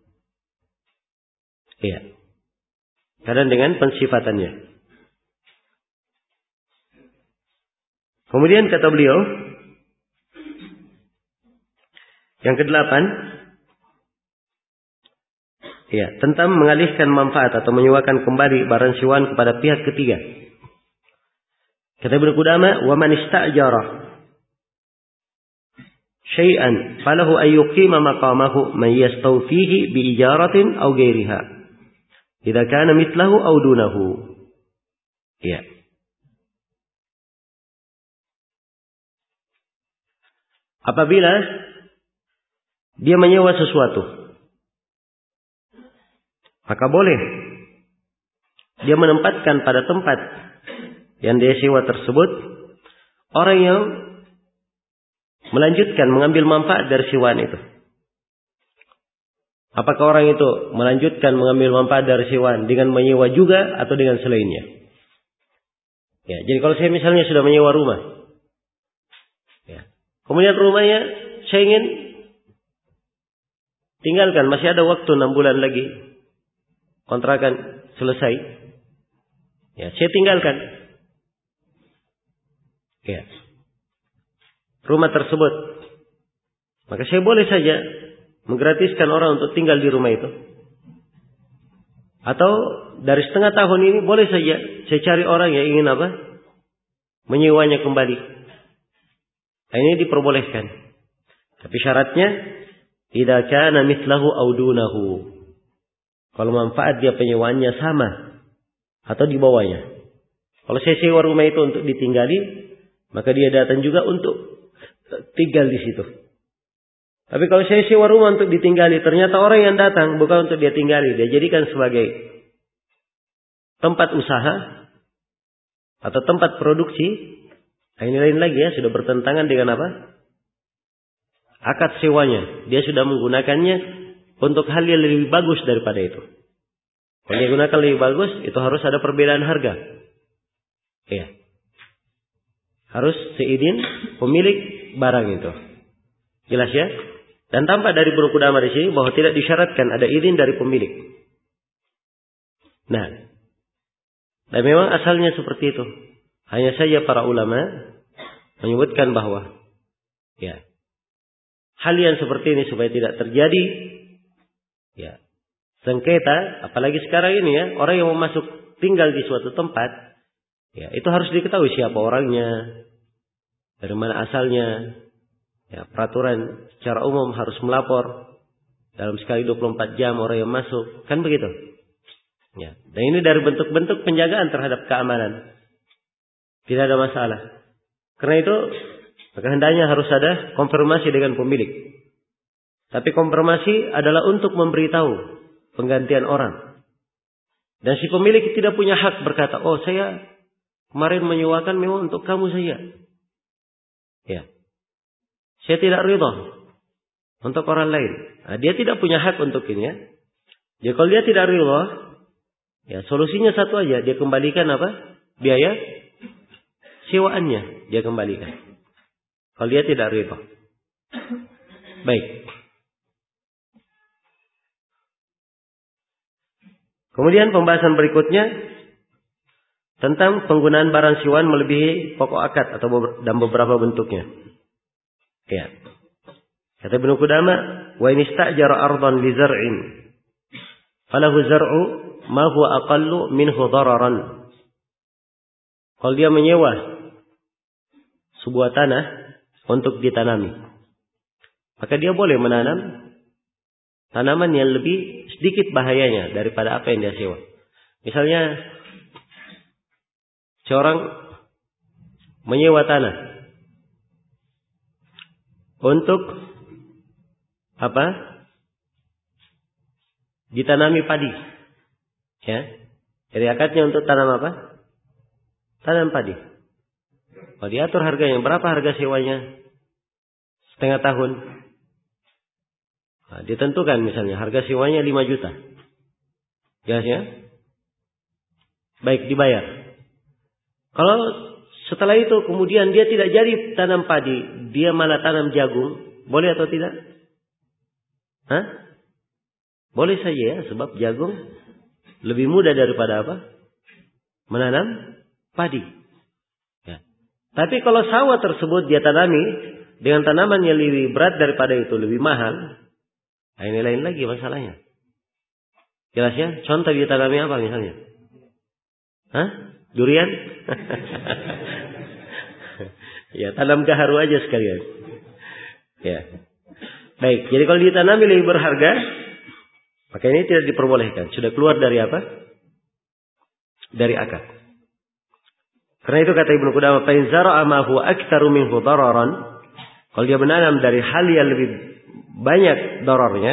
Iya. Kadang dengan pensifatannya. Kemudian kata beliau, Yang kedelapan, ya, tentang mengalihkan manfaat atau menyewakan kembali barang siwan kepada pihak ketiga. Kata Ibnu Qudamah, "Wa man istajara syai'an falahu ay yuqima maqamahu man yastawfihi bi ijaratin aw ghairiha. Idza kana mithlahu aw dunahu." Ya. Apabila dia menyewa sesuatu, maka boleh dia menempatkan pada tempat yang dia sewa tersebut orang yang melanjutkan mengambil manfaat dari sewaan itu. Apakah orang itu melanjutkan mengambil manfaat dari sewaan dengan menyewa juga atau dengan selainnya? Ya, jadi kalau saya misalnya sudah menyewa rumah, ya, kemudian rumahnya saya ingin tinggalkan, masih ada waktu 6 bulan lagi kontrakan selesai, ya, saya tinggalkan, ya, rumah tersebut, maka saya boleh saja menggratiskan orang untuk tinggal di rumah itu. Atau dari setengah tahun ini boleh saja saya cari orang yang ingin apa? Menyewanya kembali. Nah, ini diperbolehkan. Tapi syaratnya idza kana mithlahu aw dunahu. Kalau manfaat dia penyewaannya sama atau di bawahnya. Kalau saya sewa rumah itu untuk ditinggali, maka dia datang juga untuk tinggal di situ. Tapi kalau saya sewa rumah untuk ditinggali, ternyata orang yang datang bukan untuk dia tinggali, dia jadikan sebagai tempat usaha atau tempat produksi. Nah, ini lain lagi ya, sudah bertentangan dengan apa? Akad sewanya. Dia sudah menggunakannya untuk hal yang lebih bagus daripada itu. Kalau dia gunakan lebih bagus, itu harus ada perbedaan harga. Iya. Harus seizin pemilik barang itu. Jelas ya? Dan tampak dari Ibnu Qudamah di sini bahwa tidak disyaratkan ada izin dari pemilik. Nah, dan memang asalnya seperti itu. Hanya saja para ulama menyebutkan bahwa ya, hal yang seperti ini supaya tidak terjadi ya, sengketa, apalagi sekarang ini ya, orang yang mau masuk tinggal di suatu tempat, ya, itu harus diketahui siapa orangnya, dari mana asalnya. Ya, peraturan secara umum harus melapor dalam sekali 24 jam orang yang masuk, kan begitu? Ya, dan ini dari bentuk-bentuk penjagaan terhadap keamanan. Tidak ada masalah. Karena itu, maka hendaknya harus ada konfirmasi dengan pemilik. Tapi konfirmasi adalah untuk memberitahu penggantian orang. Dan si pemilik tidak punya hak berkata, "Oh, saya kemarin menyewakan memang untuk kamu saja." Ya. Saya tidak ridha untuk orang lain. Nah, dia tidak punya hak untuk ini ya. Jadi kalau dia tidak ridha, ya solusinya satu aja, dia kembalikan apa? Biaya sewaannya dia kembalikan. Kalau dia tidak ridha. Baik. Kemudian pembahasan berikutnya tentang penggunaan barang sewaan melebihi pokok akad atau dan beberapa bentuknya. Ya. Kata Ibnu Qudamah, "Wa in istajara ardan li zar'in falahu zar'u ma huwa aqallu minhu dararan." Kalau dia menyewa sebuah tanah untuk ditanami, maka dia boleh menanam tanaman yang lebih sedikit bahayanya daripada apa yang dia sewa. Misalnya seorang menyewa tanah untuk apa? Ditanami padi. Ya. Jadi akadnya untuk tanam apa? Tanam padi. Kalau diatur harganya, berapa harga sewanya? Setengah tahun. Nah, ditentukan misalnya harga sewanya 5 juta. Jelas ya? Baik, dibayar. Kalau setelah itu kemudian dia tidak jadi tanam padi, dia malah tanam jagung, boleh atau tidak? Hah? Boleh saja ya, sebab jagung lebih mudah daripada apa? Menanam padi. Ya. Tapi kalau sawah tersebut dia tanami dengan tanaman yang lebih berat daripada itu, lebih mahal, nah ini lain lagi masalahnya. Jelas ya? Contoh dia tanami apa misalnya? Hah? Durian? Ya, tanam gaharu aja sekalian. Ya. Baik, jadi kalau ditanami lebih berharga, maka ini tidak diperbolehkan. Sudah keluar dari apa? Dari akad. Karena itu kata Ibnu Qudamah, "Fa in zara'a ma huwa aktsaru minhu dararan." Kalau dia menanam dari hal yang lebih banyak dararnya,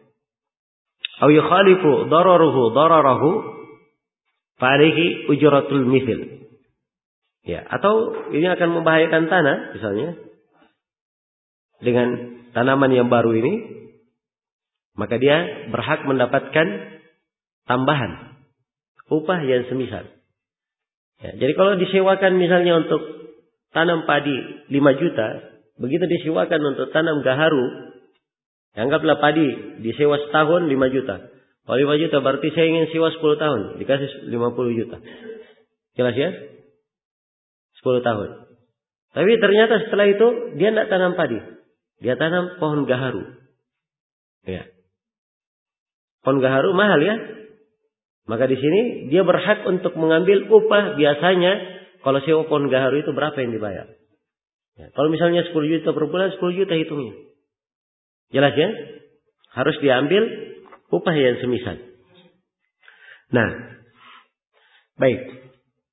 aw yukhalifu dararuhu dararahu, fa alayhi ujratul mithl. Ya, atau ini akan membahayakan tanah misalnya dengan tanaman yang baru ini, maka dia berhak mendapatkan tambahan upah yang semisal. Ya, jadi kalau disewakan misalnya untuk tanam padi 5 juta, begitu disewakan untuk tanam gaharu, anggaplah padi disewa setahun 5 juta. Kalau 5 juta berarti saya ingin sewa 10 tahun, dikasih 50 juta. Jelas ya? 10 tahun. Tapi ternyata setelah itu dia tidak tanam padi. Dia tanam pohon gaharu. Ya. Pohon gaharu mahal ya? Maka di sini dia berhak untuk mengambil upah. Biasanya kalau sewa pohon gaharu itu berapa yang dibayar? Ya. Kalau misalnya 10 juta per bulan, 10 juta hitungnya. Jelas ya? Harus diambil upah yang semisal. Nah, baik.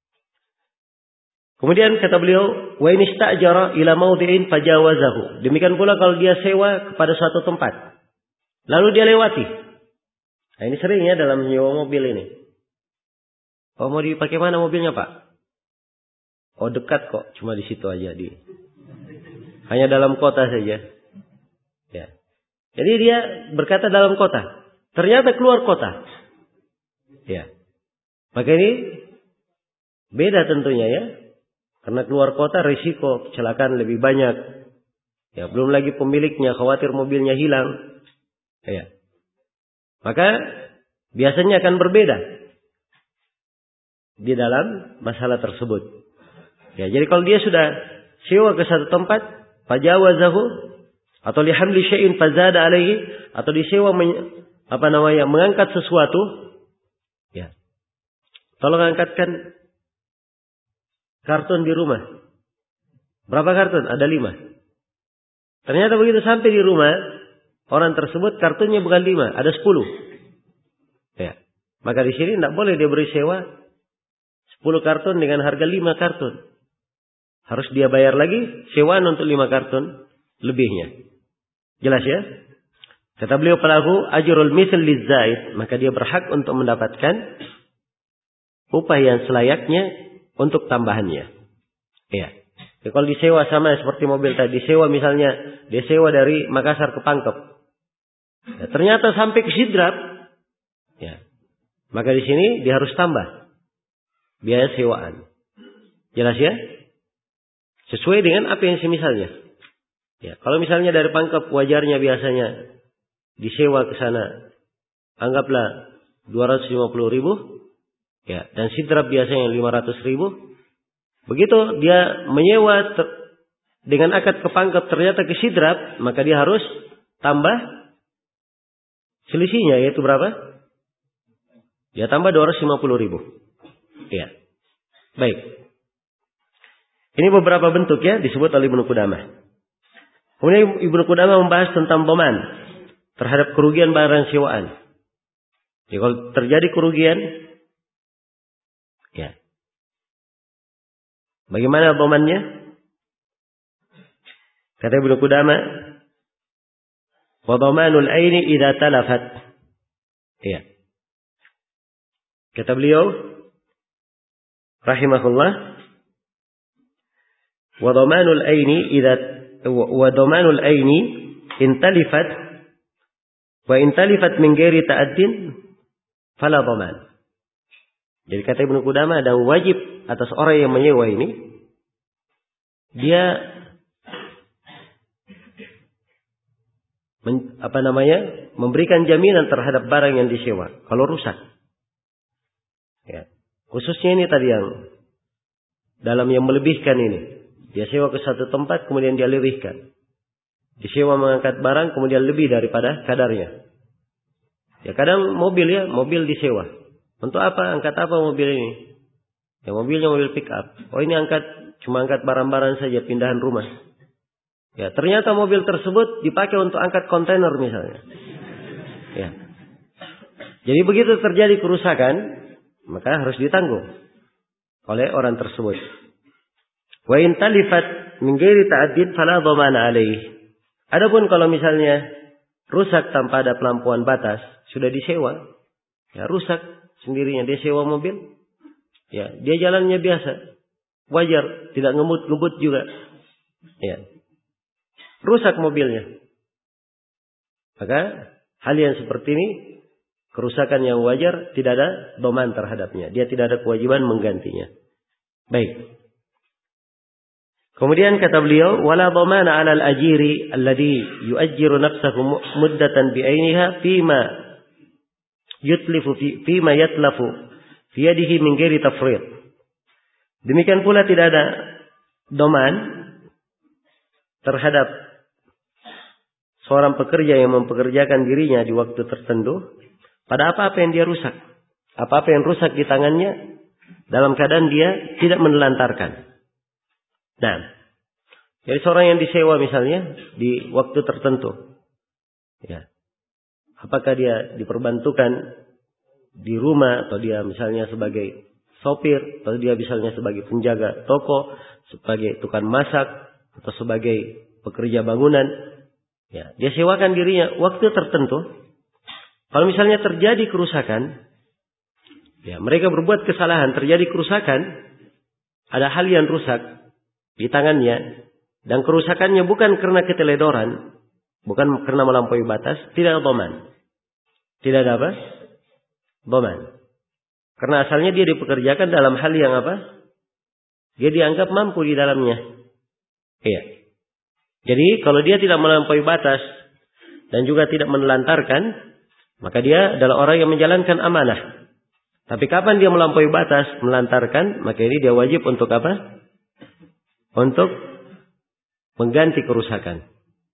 Kemudian kata beliau, wa in istajara ila mawdi'in fajawazahu. Demikian pula kalau dia sewa kepada suatu tempat, lalu dia lewati. Nah, ini sering ya dalam menyewa mobil ini. Oh, mau dipakai mana mobilnya, Pak? Oh, dekat kok, cuma di situ aja hanya dalam kota saja. Ya. Jadi dia berkata dalam kota, ternyata keluar kota. Ya. Maka ini beda tentunya ya. Karena keluar kota risiko kecelakaan lebih banyak. Ya, belum lagi pemiliknya khawatir mobilnya hilang. Ya. Maka biasanya akan berbeda di dalam masalah tersebut. Ya, jadi kalau dia sudah sewa ke satu tempat, fajawazahu atau lihamli syai'in fazada alaihi, atau disewa mengangkat sesuatu. Ya. Tolong angkatkan kartun di rumah. Berapa kartun? Ada 5. Ternyata begitu sampai di rumah, orang tersebut kartunnya bukan 5, ada 10. Ya. Maka di sini tidak boleh dia beri sewa 10 kartun dengan harga 5 kartun. Harus dia bayar lagi sewaan untuk 5 kartun lebihnya. Jelas ya? Kata beliau, "Falahu ajrul mithl lizaid." Maka dia berhak untuk mendapatkan upah yang selayaknya untuk tambahannya. Ya. Jadi kalau disewa sama seperti mobil tadi, disewa misalnya, disewa dari Makassar ke Pangkep. Ya, ternyata sampai ke Sidrap. Ya. Maka di sini dia harus tambah biaya sewaan. Jelas ya? Sesuai dengan apa yang semisalnya. Ya, kalau misalnya dari Pangkep wajarnya biasanya disewa ke sana, anggaplah 250.000. Ya, dan Sidrap biasanya 500.000. Begitu dia menyewa dengan akad ke Pangkep ternyata ke Sidrap, maka dia harus tambah selisihnya, yaitu berapa? Dia tambah 250.000. Ya. Baik. Ini beberapa bentuk ya disebut oleh Ibnu Qudamah. Kemudian Ibnu Qudamah membahas tentang dhaman terhadap kerugian barang sewaan. Jadi kalau terjadi kerugian, ya. Bagaimana dhamannya? Kata Ibnu Qudamah, "Wa dhamanul aini idza talafat." Ya. Kata beliau rahimahullah, "Wa dhamanul aini in talifat wa in talifat min ghairi ta'addin fala dhaman." Jadi kata Ibnu Qudamah, ada wajib atas orang yang menyewa ini, dia memberikan jaminan terhadap barang yang disewa kalau rusak. Ya. Khususnya ini tadi yang dalam yang melebihkan ini, dia sewa ke satu tempat kemudian dia lebihkan. Disewa mengangkat barang kemudian lebih daripada kadarnya. Ya kadang mobil disewa. Untuk apa? Angkat apa mobil ini? Ya mobilnya mobil pick up. Oh ini cuma angkat barang-barang saja, pindahan rumah. Ya ternyata mobil tersebut dipakai untuk angkat kontainer misalnya. Ya. Jadi begitu terjadi kerusakan, maka harus ditanggung oleh orang tersebut. Wa in talifat min ghairi ta'addid fala dhamana alaihi. Adapun kalau misalnya rusak tanpa ada pelampuan batas, sudah disewa, ya rusak sendirinya, dia sewa mobil, ya dia jalannya biasa, wajar, tidak ngebut juga, ya rusak mobilnya, maka hal yang seperti ini kerusakan yang wajar, tidak ada dhaman terhadapnya, dia tidak ada kewajiban menggantinya. Baik. Kemudian kata beliau, wala dhamana 'ala al-ajiri alladhi yu'ajjiru nafsahu muddatan bi'ainiha fima yatlafu fi yadihi min ghairi tafrid. Demikian pula tidak ada dhaman terhadap seorang pekerja yang mempekerjakan dirinya di waktu tertentu pada apa-apa yang dia rusak. Apa-apa yang rusak di tangannya dalam keadaan dia tidak menelantarkan. Nah, jadi seorang yang disewa misalnya di waktu tertentu, ya, apakah dia diperbantukan di rumah atau dia misalnya sebagai sopir atau dia misalnya sebagai penjaga toko, sebagai tukang masak atau sebagai pekerja bangunan, ya, dia sewakan dirinya waktu tertentu. Kalau misalnya terjadi kerusakan, ya, mereka berbuat kesalahan, terjadi kerusakan, ada hal yang rusak di tangannya, dan kerusakannya bukan karena keteledoran, bukan karena melampaui batas, tidak ada dhaman. Tidak ada apa? Dhaman. Karena asalnya dia dipekerjakan dalam hal yang apa? Dia dianggap mampu di dalamnya. Iya. Jadi kalau dia tidak melampaui batas dan juga tidak menelantarkan, maka dia adalah orang yang menjalankan amanah. Tapi kapan dia melampaui batas, melantarkan, maka ini dia wajib untuk apa? Untuk mengganti kerusakan.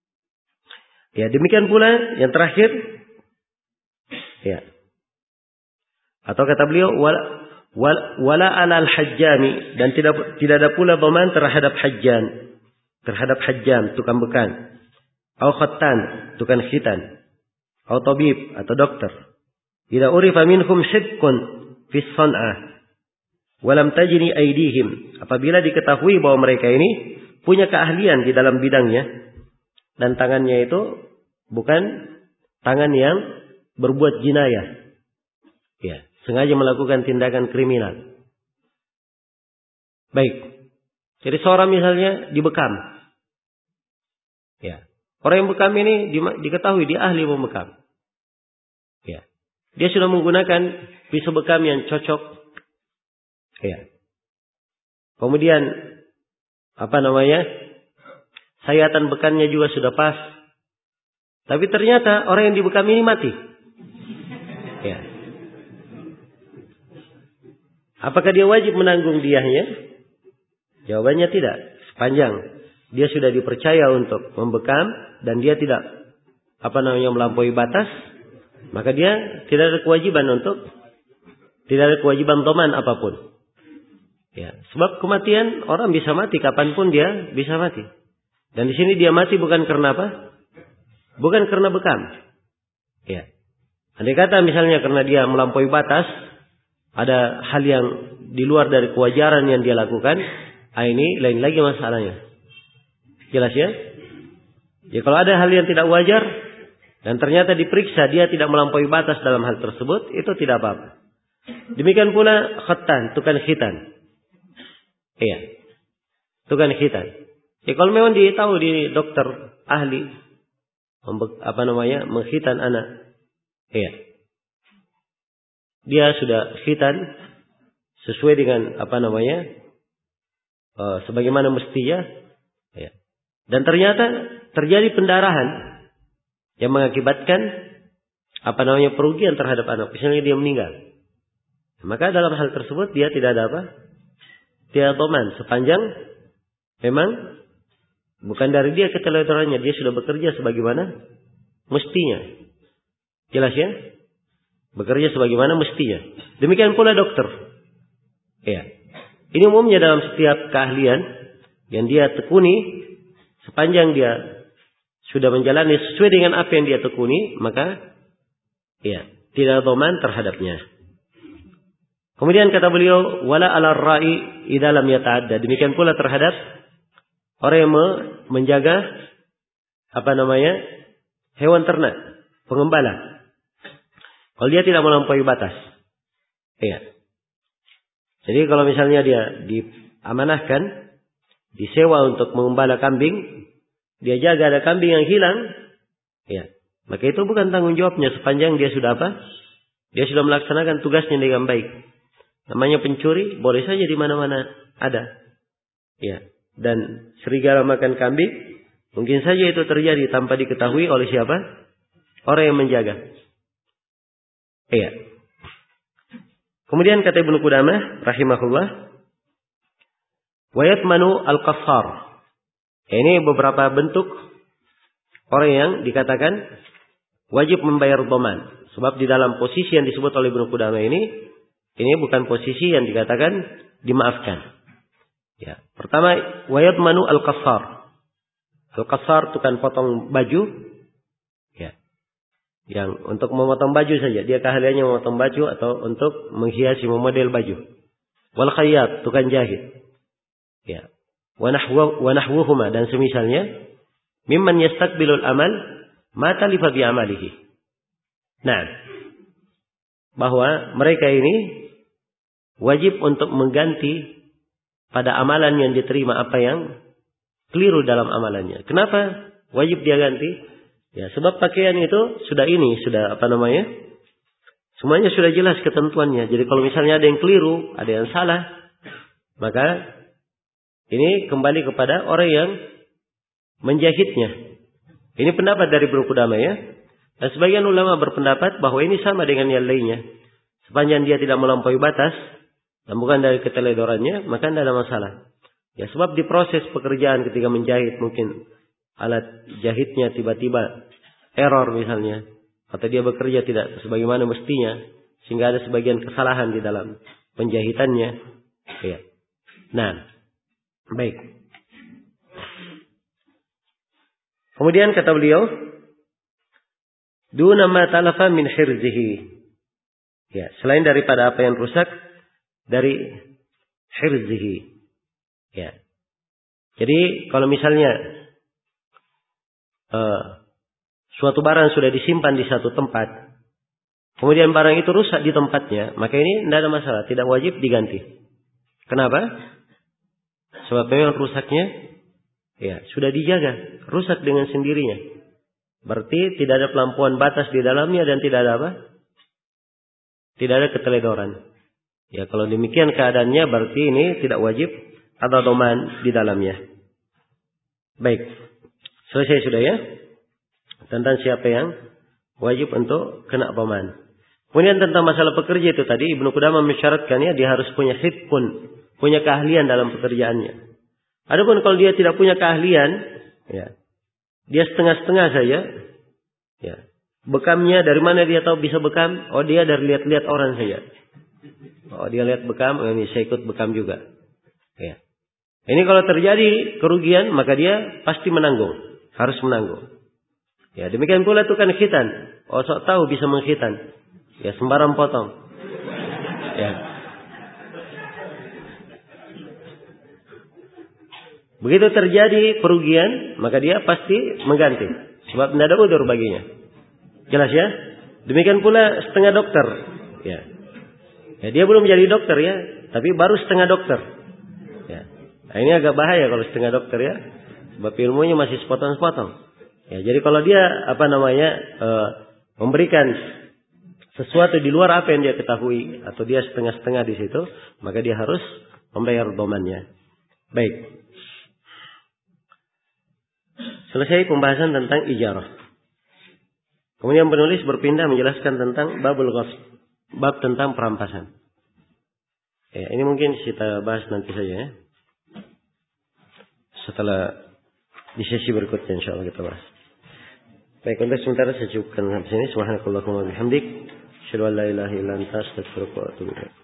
Ya, demikian pula yang terakhir, ya. Atau kata beliau wala 'alal hajjami, dan tidak ada pula dhaman terhadap hajjam, tukang bekan, au khattan, tukang khitan, au tabib atau dokter. Idza urifa minhum shibqun fi san'ah walam tajni aydihim, apabila diketahui bahwa mereka ini punya keahlian di dalam bidangnya dan tangannya itu bukan tangan yang berbuat jinayah, ya, sengaja melakukan tindakan kriminal. Baik. Jadi seorang misalnya dibekam, ya, orang yang bekam ini diketahui dia ahli membekam, ya, dia sudah menggunakan pisau bekam yang cocok. Ya. Kemudian sayatan bekannya juga sudah pas. Tapi ternyata orang yang dibekam ini mati. Ya. Apakah dia wajib menanggung diyahnya? Jawabannya tidak. Sepanjang dia sudah dipercaya untuk membekam dan dia tidak melampaui batas, maka dia tidak ada kewajiban dhaman apapun. Ya, sebab kematian orang bisa mati kapanpun dia bisa mati. Dan di sini dia mati bukan karena apa? Bukan karena bekam. Ya. Andai kata misalnya karena dia melampaui batas, ada hal yang di luar dari kewajaran yang dia lakukan, ini lain lagi masalahnya. Jelas ya? Ya, kalau ada hal yang tidak wajar dan ternyata diperiksa dia tidak melampaui batas dalam hal tersebut, itu tidak apa-apa. Demikian pula khattan, tukang khitan. Iya. Tukang khitan. Ya kalau memang dia tahu di dokter ahli mengkhitan anak. Iya. Dia sudah khitan sesuai dengan sebagaimana mestinya. Ya. Dan ternyata terjadi pendarahan yang mengakibatkan kerugian terhadap anak. Misalnya dia meninggal. Maka dalam hal tersebut dia tidak ada apa? Tidak dhaman sepanjang memang Bukan dari dia keteledorannya, dia sudah bekerja sebagaimana mestinya. Jelas ya? Bekerja sebagaimana mestinya. Demikian pula dokter. Ya. Ini umumnya dalam setiap keahlian yang dia tekuni, sepanjang dia sudah menjalani sesuai dengan apa yang dia tekuni, maka ya, tidak dhaman terhadapnya. Kemudian kata beliau, wala 'ala ar-ra'i idza lam yata'adda. Demikian pula terhadap orang yang menjaga hewan ternak, pengembala. Kalau dia tidak melampaui batas. Iya. Jadi kalau misalnya dia diamanahkan, disewa untuk mengembala kambing, dia jaga ada kambing yang hilang, ya, maka itu bukan tanggung jawabnya sepanjang dia sudah Dia sudah melaksanakan tugasnya dengan baik. Namanya pencuri, boleh saja di mana-mana ada. Ya. Dan serigala makan kambing, mungkin saja itu terjadi tanpa diketahui oleh siapa? Orang yang menjaga. Iya. Kemudian kata Ibnu Qudamah rahimahullah, wa yatmanu al-qaffar. Ini beberapa bentuk orang yang dikatakan wajib membayar dhaman. Sebab di dalam posisi yang disebut oleh Ibnu Qudamah ini bukan posisi yang dikatakan dimaafkan. Ya, pertama wa yatmanu al-qaffar. Al-qaffar tukang potong baju. Ya. Yang untuk memotong baju saja, dia keahliannya memotong baju atau untuk menghiasi memodel baju. Wal khayyat, tukang jahit. Ya. Wa nahwuhuma, dan semisalnya mimman yastaqbilul amal ma talifa bi amalihi. Nah, bahwa mereka ini wajib untuk mengganti pada amalan yang diterima apa yang keliru dalam amalannya. Kenapa wajib dia ganti? Ya, sebab pakaian itu sudah semuanya sudah jelas ketentuannya. Jadi kalau misalnya ada yang keliru, ada yang salah, maka ini kembali kepada orang yang menjahitnya. Ini pendapat dari Ibnu Qudamah ya. Dan sebagian ulama berpendapat bahwa ini sama dengan yang lainnya. Sepanjang dia tidak melampaui batas dan bukan dari keteledorannya, maka tidak ada masalah. Ya, sebab di proses pekerjaan ketika menjahit mungkin alat jahitnya tiba-tiba error misalnya, atau dia bekerja tidak sebagaimana mestinya, sehingga ada sebagian kesalahan di dalam penjahitannya. Ya. Nah, baik. Kemudian kata beliau, duna ma talafa min hirzihi. Ya, selain daripada apa yang rusak dari hirzihi. Ya. Jadi kalau misalnya suatu barang sudah disimpan di satu tempat, kemudian barang itu rusak di tempatnya, maka ini tidak ada masalah, tidak wajib diganti. Kenapa? Sebab memang rusaknya ya sudah dijaga, rusak dengan sendirinya. Berarti tidak ada pelampauan batas di dalamnya dan tidak ada apa? Tidak ada keteledoran. Ya, kalau demikian keadaannya berarti ini tidak wajib ada dhaman di dalamnya. Baik. Selesai sudah ya? Tentang siapa yang wajib untuk kena dhaman. Kemudian tentang masalah pekerja itu tadi Ibnu Qudamah mensyaratkannya dia harus punya hitqun, punya keahlian dalam pekerjaannya. Adapun kalau dia tidak punya keahlian, ya, dia setengah-setengah saja, ya. Bekamnya dari mana dia tahu bisa bekam? Oh, dia dari lihat-lihat orang saja. Oh, dia lihat bekam, oh, ini saya ikut bekam juga. Ya. Ini kalau terjadi kerugian, maka dia pasti menanggung, harus menanggung. Ya, demikian pula tukang khitan. Oh, sok tahu bisa mengkhitan. Ya, sembarang potong. Ya. Begitu terjadi kerugian, maka dia pasti mengganti. Sebab tidak ada udzur baginya. Jelas ya? Demikian pula setengah dokter. Ya. Ya, dia belum jadi dokter ya, tapi baru setengah dokter. Ya. Nah, ini agak bahaya kalau setengah dokter ya. Sebab ilmunya masih sepotong-sepotong. Ya, jadi kalau dia memberikan sesuatu di luar apa yang dia ketahui atau dia setengah-setengah di situ, maka dia harus membayar dhamannya. Baik. Selesai pembahasan tentang ijarah. Kemudian penulis berpindah menjelaskan tentang babul ghasb, bab tentang perampasan. Ya, ini mungkin kita bahas nanti saja ya. Setelah di sesi berikutnya insyaallah kita bahas. Baik, untuk sementara saya cukupkan sampai sini. Subhanakallahumma wa bihamdik, asyhadu an la ilaha illa anta, astaghfiruka wa atubu ilaik.